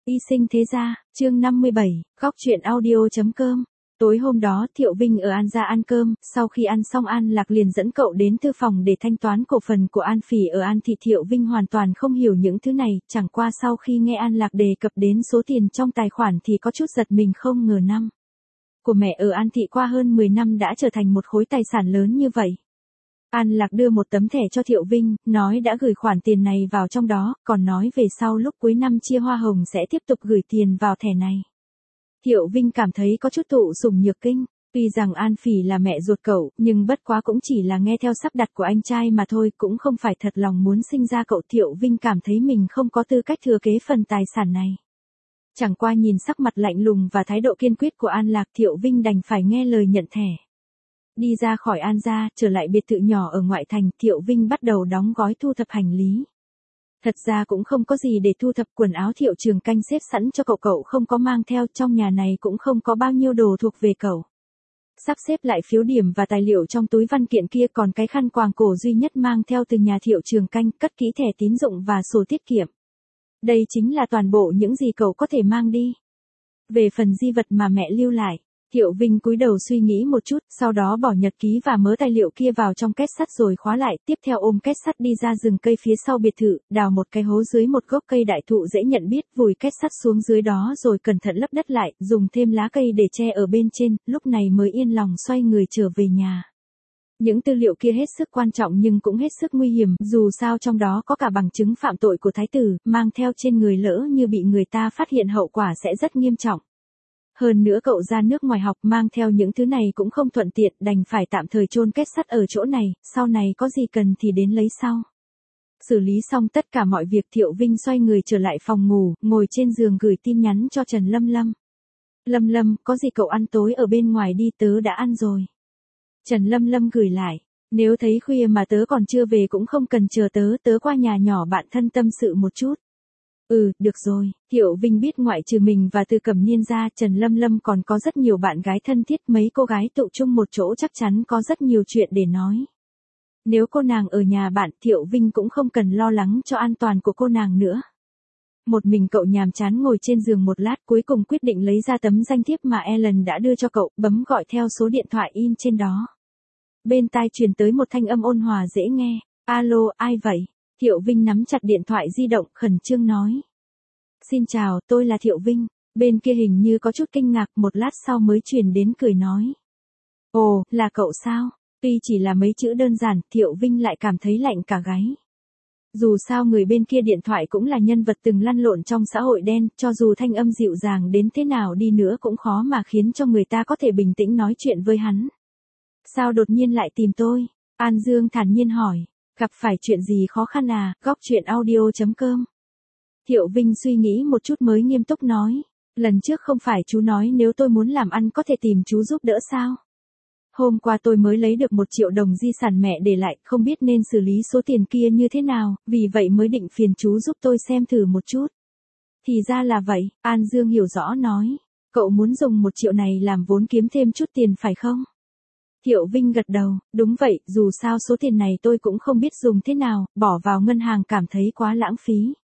Y sinh thế gia, chương 57, góc truyện audio.com. Tối hôm đó Thiệu Vinh ở An gia ăn cơm, sau khi ăn xong An Lạc liền dẫn cậu đến thư phòng để thanh toán cổ phần của An Phỉ ở An Thị. Thiệu Vinh hoàn toàn không hiểu những thứ này, chẳng qua sau khi nghe An Lạc đề cập đến số tiền trong tài khoản thì có chút giật mình, không ngờ năm của mẹ ở An Thị qua hơn 10 năm đã trở thành một khối tài sản lớn như vậy. An Lạc đưa một tấm thẻ cho Thiệu Vinh, nói đã gửi khoản tiền này vào trong đó, còn nói về sau lúc cuối năm chia hoa hồng sẽ tiếp tục gửi tiền vào thẻ này. Thiệu Vinh cảm thấy có chút thụ sủng nhược kinh, tuy rằng An Phỉ là mẹ ruột cậu, nhưng bất quá cũng chỉ là nghe theo sắp đặt của anh trai mà thôi, cũng không phải thật lòng muốn sinh ra cậu. Thiệu Vinh cảm thấy mình không có tư cách thừa kế phần tài sản này. Chẳng qua nhìn sắc mặt lạnh lùng và thái độ kiên quyết của An Lạc, Thiệu Vinh đành phải nghe lời nhận thẻ. Đi ra khỏi An gia, trở lại biệt thự nhỏ ở ngoại thành, Thiệu Vinh bắt đầu đóng gói thu thập hành lý. Thật ra cũng không có gì để thu thập, quần áo Thiệu Trường Canh xếp sẵn cho cậu không có mang theo, trong nhà này cũng không có bao nhiêu đồ thuộc về cậu. Sắp xếp lại phiếu điểm và tài liệu trong túi văn kiện kia, còn cái khăn quàng cổ duy nhất mang theo từ nhà Thiệu Trường Canh, cất kỹ thẻ tín dụng và sổ tiết kiệm. Đây chính là toàn bộ những gì cậu có thể mang đi. Về phần di vật mà mẹ lưu lại, Thiệu Vinh cúi đầu suy nghĩ một chút, sau đó bỏ nhật ký và mớ tài liệu kia vào trong két sắt rồi khóa lại, tiếp theo ôm két sắt đi ra rừng cây phía sau biệt thự, đào một cái hố dưới một gốc cây đại thụ dễ nhận biết, vùi két sắt xuống dưới đó rồi cẩn thận lấp đất lại, dùng thêm lá cây để che ở bên trên, lúc này mới yên lòng xoay người trở về nhà. Những tư liệu kia hết sức quan trọng nhưng cũng hết sức nguy hiểm, dù sao trong đó có cả bằng chứng phạm tội của thái tử, mang theo trên người lỡ như bị người ta phát hiện hậu quả sẽ rất nghiêm trọng. Hơn nữa cậu ra nước ngoài học, mang theo những thứ này cũng không thuận tiện, đành phải tạm thời chôn két sắt ở chỗ này, sau này có gì cần thì đến lấy sau. Xử lý xong tất cả mọi việc, Thiệu Vinh xoay người trở lại phòng ngủ, ngồi trên giường gửi tin nhắn cho Trần Lâm Lâm. Lâm Lâm, có gì cậu ăn tối ở bên ngoài đi, tớ đã ăn rồi. Trần Lâm Lâm gửi lại, nếu thấy khuya mà tớ còn chưa về cũng không cần chờ tớ qua nhà nhỏ bạn thân tâm sự một chút. Ừ, được rồi. Thiệu Vinh biết ngoại trừ mình và Từ Cẩm Niên ra, Trần Lâm Lâm còn có rất nhiều bạn gái thân thiết, mấy cô gái tụ chung một chỗ chắc chắn có rất nhiều chuyện để nói. Nếu cô nàng ở nhà bạn, Thiệu Vinh cũng không cần lo lắng cho an toàn của cô nàng nữa. Một mình cậu nhàm chán ngồi trên giường một lát, cuối cùng quyết định lấy ra tấm danh thiếp mà Ellen đã đưa cho cậu, bấm gọi theo số điện thoại in trên đó. Bên tai truyền tới một thanh âm ôn hòa dễ nghe. Alo, ai vậy? Thiệu Vinh nắm chặt điện thoại di động, khẩn trương nói. Xin chào, tôi là Thiệu Vinh. Bên kia hình như có chút kinh ngạc, một lát sau mới truyền đến cười nói. Ồ, là cậu sao? Tuy chỉ là mấy chữ đơn giản, Thiệu Vinh lại cảm thấy lạnh cả gáy. Dù sao người bên kia điện thoại cũng là nhân vật từng lăn lộn trong xã hội đen, cho dù thanh âm dịu dàng đến thế nào đi nữa cũng khó mà khiến cho người ta có thể bình tĩnh nói chuyện với hắn. Sao đột nhiên lại tìm tôi? An Dương thản nhiên hỏi. Gặp phải chuyện gì khó khăn à? Góc truyện audio.com. Thiệu Vinh suy nghĩ một chút mới nghiêm túc nói. Lần trước không phải chú nói nếu tôi muốn làm ăn có thể tìm chú giúp đỡ sao? Hôm qua tôi mới lấy được 1 triệu đồng di sản mẹ để lại, không biết nên xử lý số tiền kia như thế nào, vì vậy mới định phiền chú giúp tôi xem thử một chút. Thì ra là vậy, An Dương hiểu rõ nói. Cậu muốn dùng 1 triệu này làm vốn kiếm thêm chút tiền phải không? Thiệu Vinh gật đầu, đúng vậy, dù sao số tiền này tôi cũng không biết dùng thế nào, bỏ vào ngân hàng cảm thấy quá lãng phí.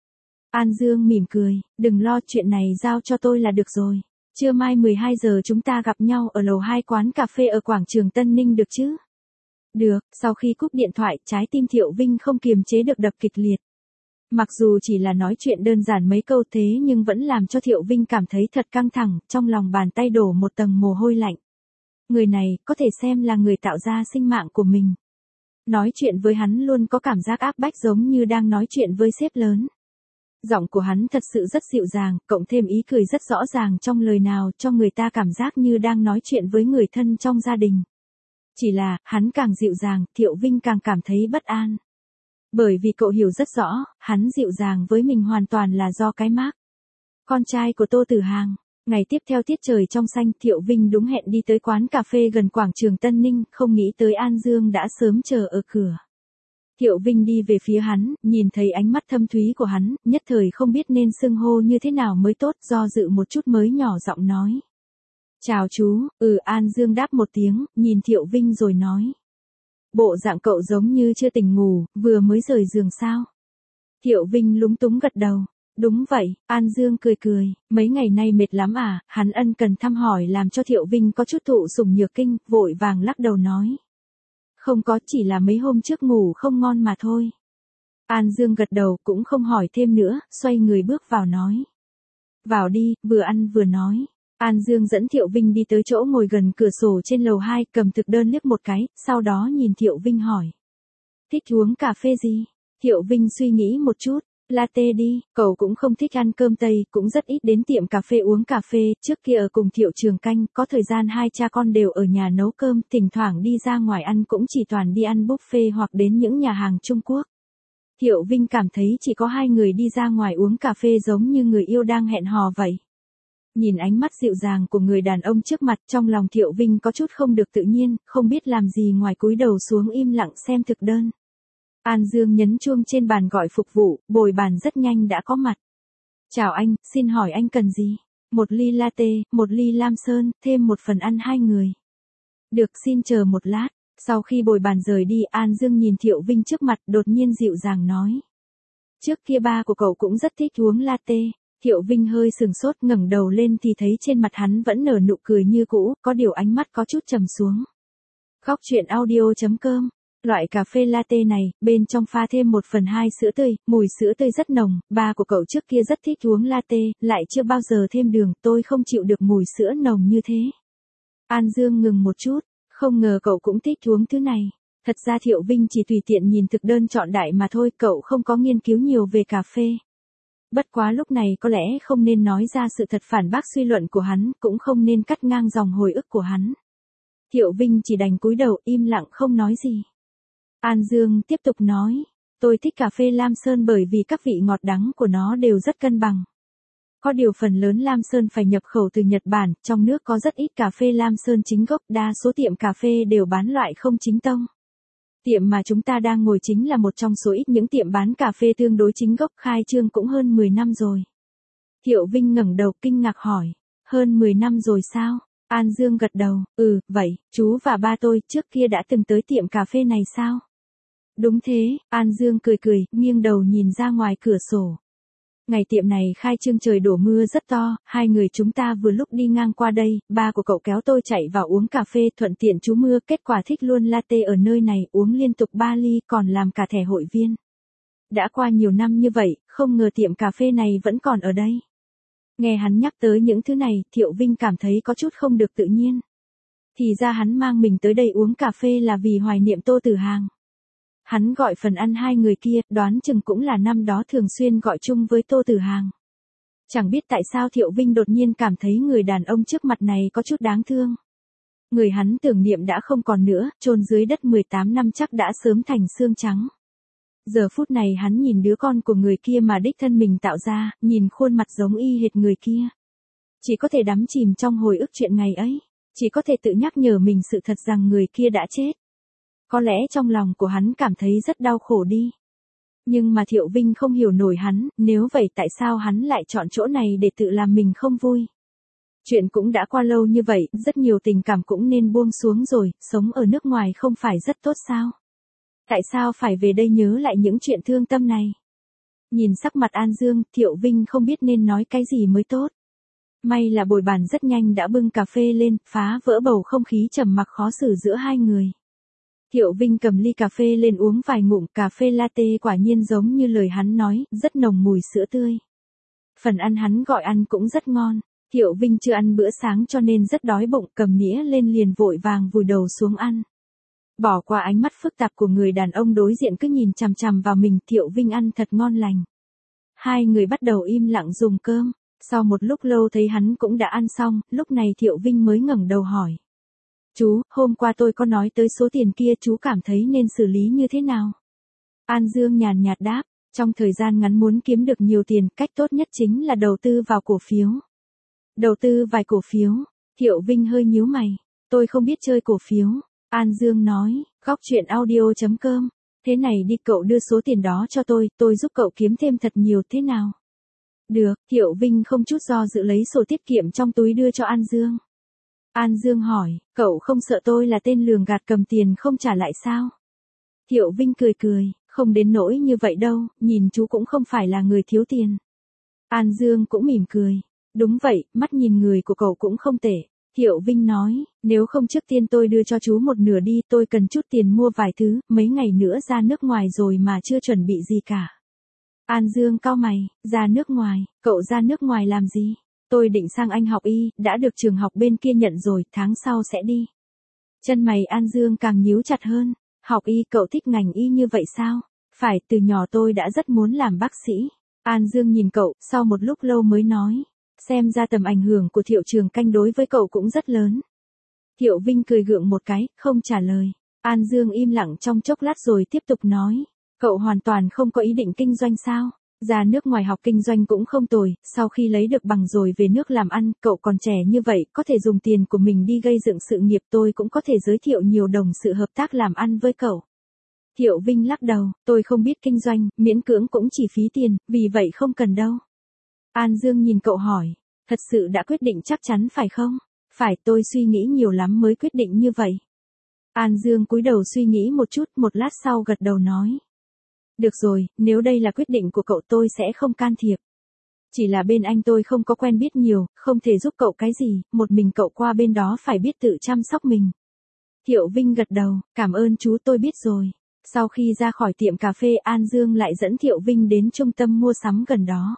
An Dương mỉm cười, đừng lo, chuyện này giao cho tôi là được rồi. Trưa mai 12 giờ chúng ta gặp nhau ở lầu 2 quán cà phê ở quảng trường Tân Ninh được chứ? Được, sau khi cúp điện thoại, trái tim Thiệu Vinh không kiềm chế được đập kịch liệt. Mặc dù chỉ là nói chuyện đơn giản mấy câu thế nhưng vẫn làm cho Thiệu Vinh cảm thấy thật căng thẳng, trong lòng bàn tay đổ một tầng mồ hôi lạnh. Người này, có thể xem là người tạo ra sinh mạng của mình. Nói chuyện với hắn luôn có cảm giác áp bách giống như đang nói chuyện với sếp lớn. Giọng của hắn thật sự rất dịu dàng, cộng thêm ý cười rất rõ ràng trong lời nào cho người ta cảm giác như đang nói chuyện với người thân trong gia đình. Chỉ là, hắn càng dịu dàng, Thiệu Vinh càng cảm thấy bất an. Bởi vì cậu hiểu rất rõ, hắn dịu dàng với mình hoàn toàn là do cái mác. Con trai của Tô Tử Hàng. Ngày tiếp theo tiết trời trong xanh, Thiệu Vinh đúng hẹn đi tới quán cà phê gần quảng trường Tân Ninh, không nghĩ tới An Dương đã sớm chờ ở cửa. Thiệu Vinh đi về phía hắn, nhìn thấy ánh mắt thâm thúy của hắn, nhất thời không biết nên xưng hô như thế nào mới tốt, do dự một chút mới nhỏ giọng nói. Chào chú, An Dương đáp một tiếng, nhìn Thiệu Vinh rồi nói. Bộ dạng cậu giống như chưa tỉnh ngủ, vừa mới rời giường sao? Thiệu Vinh lúng túng gật đầu. Đúng vậy, An Dương cười cười, mấy ngày nay mệt lắm à, hắn ân cần thăm hỏi làm cho Thiệu Vinh có chút thụ sủng nhược kinh, vội vàng lắc đầu nói. Không có, chỉ là mấy hôm trước ngủ không ngon mà thôi. An Dương gật đầu cũng không hỏi thêm nữa, xoay người bước vào nói. Vào đi, vừa ăn vừa nói. An Dương dẫn Thiệu Vinh đi tới chỗ ngồi gần cửa sổ trên lầu 2, cầm thực đơn liếc một cái, sau đó nhìn Thiệu Vinh hỏi. Thích uống cà phê gì? Thiệu Vinh suy nghĩ một chút. Latte đi, cậu cũng không thích ăn cơm Tây, cũng rất ít đến tiệm cà phê uống cà phê, trước kia ở cùng Thiệu Trường Canh, có thời gian hai cha con đều ở nhà nấu cơm, thỉnh thoảng đi ra ngoài ăn cũng chỉ toàn đi ăn buffet hoặc đến những nhà hàng Trung Quốc. Thiệu Vinh cảm thấy chỉ có hai người đi ra ngoài uống cà phê giống như người yêu đang hẹn hò vậy. Nhìn ánh mắt dịu dàng của người đàn ông trước mặt, trong lòng Thiệu Vinh có chút không được tự nhiên, không biết làm gì ngoài cúi đầu xuống im lặng xem thực đơn. An Dương nhấn chuông trên bàn gọi phục vụ, bồi bàn rất nhanh đã có mặt. Chào anh, xin hỏi anh cần gì? Một ly latte, một ly lam sơn, thêm một phần ăn hai người. Được, xin chờ một lát. Sau khi bồi bàn rời đi, An Dương nhìn Thiệu Vinh trước mặt, đột nhiên dịu dàng nói. Trước kia ba của cậu cũng rất thích uống latte. Thiệu Vinh hơi sừng sốt, ngẩng đầu lên thì thấy trên mặt hắn vẫn nở nụ cười như cũ, có điều ánh mắt có chút trầm xuống. Góc truyện audio.com. Loại cà phê latte này, bên trong pha thêm 1/2 sữa tươi, mùi sữa tươi rất nồng, ba của cậu trước kia rất thích uống latte, lại chưa bao giờ thêm đường, tôi không chịu được mùi sữa nồng như thế. An Dương ngừng một chút, không ngờ cậu cũng thích uống thứ này. Thật ra Thiệu Vinh chỉ tùy tiện nhìn thực đơn chọn đại mà thôi, cậu không có nghiên cứu nhiều về cà phê. Bất quá lúc này có lẽ không nên nói ra sự thật phản bác suy luận của hắn, cũng không nên cắt ngang dòng hồi ức của hắn. Thiệu Vinh chỉ đành cúi đầu im lặng không nói gì. An Dương tiếp tục nói, tôi thích cà phê Lam Sơn bởi vì các vị ngọt đắng của nó đều rất cân bằng. Có điều phần lớn Lam Sơn phải nhập khẩu từ Nhật Bản, trong nước có rất ít cà phê Lam Sơn chính gốc, đa số tiệm cà phê đều bán loại không chính tông. Tiệm mà chúng ta đang ngồi chính là một trong số ít những tiệm bán cà phê tương đối chính gốc, khai trương cũng hơn 10 năm rồi. Thiệu Vinh ngẩng đầu kinh ngạc hỏi, hơn 10 năm rồi sao? An Dương gật đầu, vậy, chú và ba tôi trước kia đã từng tới tiệm cà phê này sao? Đúng thế, An Dương cười cười, nghiêng đầu nhìn ra ngoài cửa sổ. Ngày tiệm này khai trương trời đổ mưa rất to, hai người chúng ta vừa lúc đi ngang qua đây, ba của cậu kéo tôi chạy vào uống cà phê thuận tiện trú mưa, kết quả thích luôn latte ở nơi này, uống liên tục 3 ly còn làm cả thẻ hội viên. Đã qua nhiều năm như vậy, không ngờ tiệm cà phê này vẫn còn ở đây. Nghe hắn nhắc tới những thứ này, Thiệu Vinh cảm thấy có chút không được tự nhiên. Thì ra hắn mang mình tới đây uống cà phê là vì hoài niệm Tô Tử Hàng. Hắn gọi phần ăn hai người kia, đoán chừng cũng là năm đó thường xuyên gọi chung với Tô Tử Hàng. Chẳng biết tại sao Thiệu Vinh đột nhiên cảm thấy người đàn ông trước mặt này có chút đáng thương. Người hắn tưởng niệm đã không còn nữa, chôn dưới đất 18 năm chắc đã sớm thành xương trắng. Giờ phút này hắn nhìn đứa con của người kia mà đích thân mình tạo ra, nhìn khuôn mặt giống y hệt người kia. Chỉ có thể đắm chìm trong hồi ức chuyện ngày ấy, chỉ có thể tự nhắc nhở mình sự thật rằng người kia đã chết. Có lẽ trong lòng của hắn cảm thấy rất đau khổ đi. Nhưng mà Thiệu Vinh không hiểu nổi hắn, nếu vậy tại sao hắn lại chọn chỗ này để tự làm mình không vui. Chuyện cũng đã qua lâu như vậy, rất nhiều tình cảm cũng nên buông xuống rồi, sống ở nước ngoài không phải rất tốt sao? Tại sao phải về đây nhớ lại những chuyện thương tâm này? Nhìn sắc mặt An Dương, Thiệu Vinh không biết nên nói cái gì mới tốt. May là bồi bàn rất nhanh đã bưng cà phê lên, phá vỡ bầu không khí trầm mặc khó xử giữa hai người. Thiệu Vinh cầm ly cà phê lên uống vài ngụm, cà phê latte quả nhiên giống như lời hắn nói, rất nồng mùi sữa tươi. Phần ăn hắn gọi ăn cũng rất ngon. Thiệu Vinh chưa ăn bữa sáng cho nên rất đói bụng, cầm nĩa lên liền vội vàng vùi đầu xuống ăn. Bỏ qua ánh mắt phức tạp của người đàn ông đối diện cứ nhìn chằm chằm vào mình, Thiệu Vinh ăn thật ngon lành. Hai người bắt đầu im lặng dùng cơm, sau một lúc lâu thấy hắn cũng đã ăn xong, lúc này Thiệu Vinh mới ngẩng đầu hỏi. Chú, hôm qua tôi có nói tới số tiền kia, chú cảm thấy nên xử lý như thế nào? An Dương nhàn nhạt đáp, trong thời gian ngắn muốn kiếm được nhiều tiền, cách tốt nhất chính là đầu tư vào cổ phiếu. Đầu tư vài cổ phiếu, Thiệu Vinh hơi nhíu mày, tôi không biết chơi cổ phiếu. An Dương nói, góc truyện audio.com, thế này đi cậu đưa số tiền đó cho tôi giúp cậu kiếm thêm thật nhiều thế nào? Được, Thiệu Vinh không chút do dự lấy sổ tiết kiệm trong túi đưa cho An Dương. An Dương hỏi, cậu không sợ tôi là tên lường gạt cầm tiền không trả lại sao? Thiệu Vinh cười cười, không đến nỗi như vậy đâu, nhìn chú cũng không phải là người thiếu tiền. An Dương cũng mỉm cười. Đúng vậy, mắt nhìn người của cậu cũng không tệ. Thiệu Vinh nói, nếu không trước tiên tôi đưa cho chú một nửa đi, tôi cần chút tiền mua vài thứ, mấy ngày nữa ra nước ngoài rồi mà chưa chuẩn bị gì cả. An Dương cau mày, ra nước ngoài, cậu ra nước ngoài làm gì? Tôi định sang Anh học y, đã được trường học bên kia nhận rồi, tháng sau sẽ đi. Chân mày An Dương càng nhíu chặt hơn, học y cậu thích ngành y như vậy sao? Phải, từ nhỏ tôi đã rất muốn làm bác sĩ. An Dương nhìn cậu, sau một lúc lâu mới nói, xem ra tầm ảnh hưởng của Thiệu Trường Canh đối với cậu cũng rất lớn. Thiệu Vinh cười gượng một cái, không trả lời. An Dương im lặng trong chốc lát rồi tiếp tục nói, cậu hoàn toàn không có ý định kinh doanh sao? Ra nước ngoài học kinh doanh cũng không tồi, sau khi lấy được bằng rồi về nước làm ăn, cậu còn trẻ như vậy, có thể dùng tiền của mình đi gây dựng sự nghiệp, tôi cũng có thể giới thiệu nhiều đồng sự hợp tác làm ăn với cậu. Thiệu Vinh lắc đầu, tôi không biết kinh doanh, miễn cưỡng cũng chỉ phí tiền, vì vậy không cần đâu. An Dương nhìn cậu hỏi, thật sự đã quyết định chắc chắn phải không? Phải, tôi suy nghĩ nhiều lắm mới quyết định như vậy. An Dương cúi đầu suy nghĩ một chút, một lát sau gật đầu nói. Được rồi, nếu đây là quyết định của cậu tôi sẽ không can thiệp. Chỉ là bên anh tôi không có quen biết nhiều, không thể giúp cậu cái gì, một mình cậu qua bên đó phải biết tự chăm sóc mình. Thiệu Vinh gật đầu, cảm ơn chú tôi biết rồi. Sau khi ra khỏi tiệm cà phê An Dương lại dẫn Thiệu Vinh đến trung tâm mua sắm gần đó.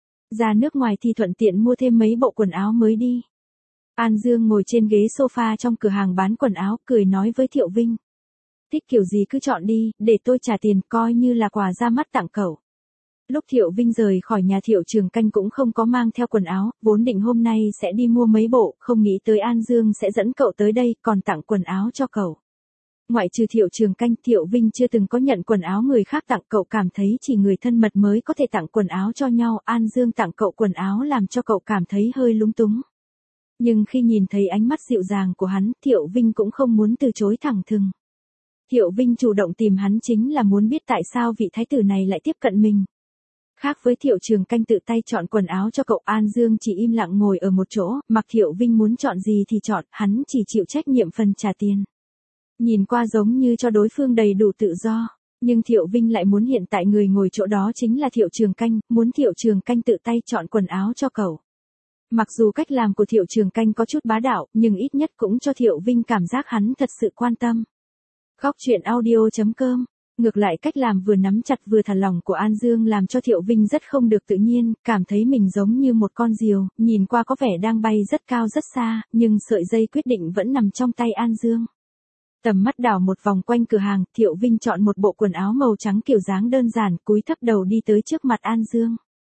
Ra nước ngoài thì thuận tiện mua thêm mấy bộ quần áo mới đi. An Dương ngồi trên ghế sofa trong cửa hàng bán quần áo, cười nói với Thiệu Vinh. Thích kiểu gì cứ chọn đi, để tôi trả tiền coi như là quà ra mắt tặng cậu. Lúc Thiệu Vinh rời khỏi nhà Thiệu Trường Canh cũng không có mang theo quần áo, vốn định hôm nay sẽ đi mua mấy bộ, không nghĩ tới An Dương sẽ dẫn cậu tới đây còn tặng quần áo cho cậu. Ngoại trừ Thiệu Trường Canh, Thiệu Vinh chưa từng có nhận quần áo người khác tặng, cậu cảm thấy chỉ người thân mật mới có thể tặng quần áo cho nhau. An Dương tặng cậu quần áo làm cho cậu cảm thấy hơi lúng túng. Nhưng khi nhìn thấy ánh mắt dịu dàng của hắn, Thiệu Vinh cũng không muốn từ chối thẳng thừng. Thiệu Vinh chủ động tìm hắn chính là muốn biết tại sao vị thái tử này lại tiếp cận mình. Khác với Thiệu Trường Canh tự tay chọn quần áo cho cậu, An Dương chỉ im lặng ngồi ở một chỗ, mặc Thiệu Vinh muốn chọn gì thì chọn, hắn chỉ chịu trách nhiệm phần trả tiền. Nhìn qua giống như cho đối phương đầy đủ tự do, nhưng Thiệu Vinh lại muốn hiện tại người ngồi chỗ đó chính là Thiệu Trường Canh, muốn Thiệu Trường Canh tự tay chọn quần áo cho cậu. Mặc dù cách làm của Thiệu Trường Canh có chút bá đạo, nhưng ít nhất cũng cho Thiệu Vinh cảm giác hắn thật sự quan tâm. Góc truyện audio.com. Ngược lại cách làm vừa nắm chặt vừa thả lỏng của An Dương làm cho Thiệu Vinh rất không được tự nhiên, cảm thấy mình giống như một con diều, nhìn qua có vẻ đang bay rất cao rất xa, nhưng sợi dây quyết định vẫn nằm trong tay An Dương. Tầm mắt đảo một vòng quanh cửa hàng, Thiệu Vinh chọn một bộ quần áo màu trắng kiểu dáng đơn giản, cúi thấp đầu đi tới trước mặt An Dương.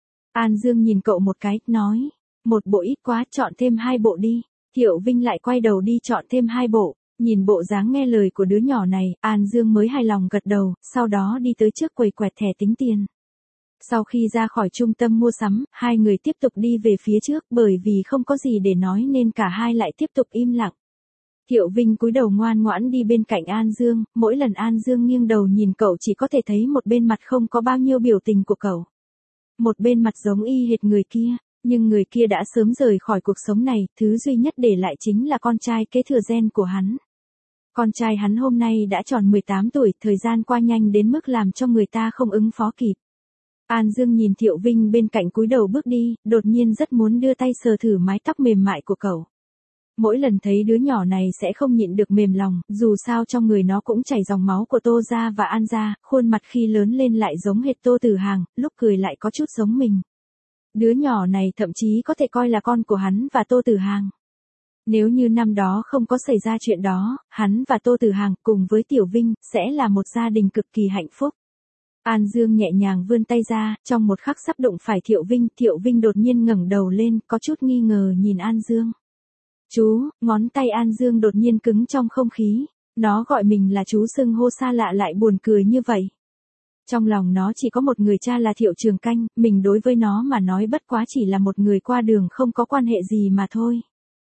An Dương nhìn cậu một cái, nói, một bộ ít quá, chọn thêm 2 bộ đi. Thiệu Vinh lại quay đầu đi chọn thêm 2 bộ. Nhìn bộ dáng nghe lời của đứa nhỏ này, An Dương mới hài lòng gật đầu, sau đó đi tới trước quầy quẹt thẻ tính tiền. Sau khi ra khỏi trung tâm mua sắm, hai người tiếp tục đi về phía trước, bởi vì không có gì để nói nên cả hai lại tiếp tục im lặng. Thiệu Vinh cúi đầu ngoan ngoãn đi bên cạnh An Dương, mỗi lần An Dương nghiêng đầu nhìn cậu chỉ có thể thấy một bên mặt không có bao nhiêu biểu tình của cậu. Một bên mặt giống y hệt người kia, nhưng người kia đã sớm rời khỏi cuộc sống này, thứ duy nhất để lại chính là con trai kế thừa gen của hắn. Con trai hắn hôm nay đã tròn 18 tuổi, thời gian qua nhanh đến mức làm cho người ta không ứng phó kịp. An Dương nhìn Thiệu Vinh bên cạnh cúi đầu bước đi, đột nhiên rất muốn đưa tay sờ thử mái tóc mềm mại của cậu. Mỗi lần thấy đứa nhỏ này sẽ không nhịn được mềm lòng, dù sao trong người nó cũng chảy dòng máu của Tô gia và An gia, khuôn mặt khi lớn lên lại giống hệt Tô Tử Hàng, lúc cười lại có chút giống mình. Đứa nhỏ này thậm chí có thể coi là con của hắn và Tô Tử Hàng. Nếu như năm đó không có xảy ra chuyện đó, hắn và Tô Tử Hàng cùng với Tiểu Vinh sẽ là một gia đình cực kỳ hạnh phúc. An Dương nhẹ nhàng vươn tay ra, trong một khắc sắp đụng phải Thiệu Vinh đột nhiên ngẩng đầu lên, có chút nghi ngờ nhìn An Dương. Chú, ngón tay An Dương đột nhiên cứng trong không khí, nó gọi mình là chú xưng hô xa lạ lại buồn cười như vậy. Trong lòng nó chỉ có một người cha là Thiệu Trường Canh, mình đối với nó mà nói bất quá chỉ là một người qua đường không có quan hệ gì mà thôi.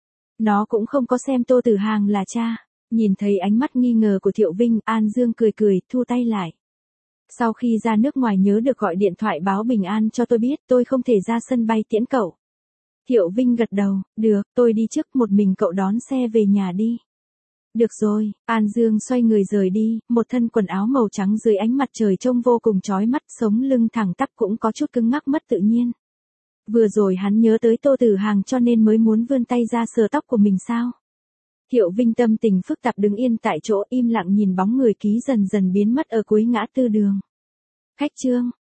Nó cũng không có xem Tô Tử Hàng là cha. Nhìn thấy ánh mắt nghi ngờ của Thiệu Vinh, An Dương cười cười, thu tay lại. Sau khi ra nước ngoài nhớ được gọi điện thoại báo bình an cho tôi biết, tôi không thể ra sân bay tiễn cậu. Thiệu Vinh gật đầu, được, tôi đi trước, một mình cậu đón xe về nhà đi. Được rồi, An Dương xoay người rời đi, một thân quần áo màu trắng dưới ánh mặt trời trông vô cùng chói mắt, sống lưng thẳng tắp cũng có chút cứng ngắc mất tự nhiên. Vừa rồi hắn nhớ tới Tô Tử Hàng cho nên mới muốn vươn tay ra sờ tóc của mình sao? Thiệu Vinh tâm tình phức tạp đứng yên tại chỗ im lặng nhìn bóng người ký dần dần biến mất ở cuối ngã tư đường. Khách Trương,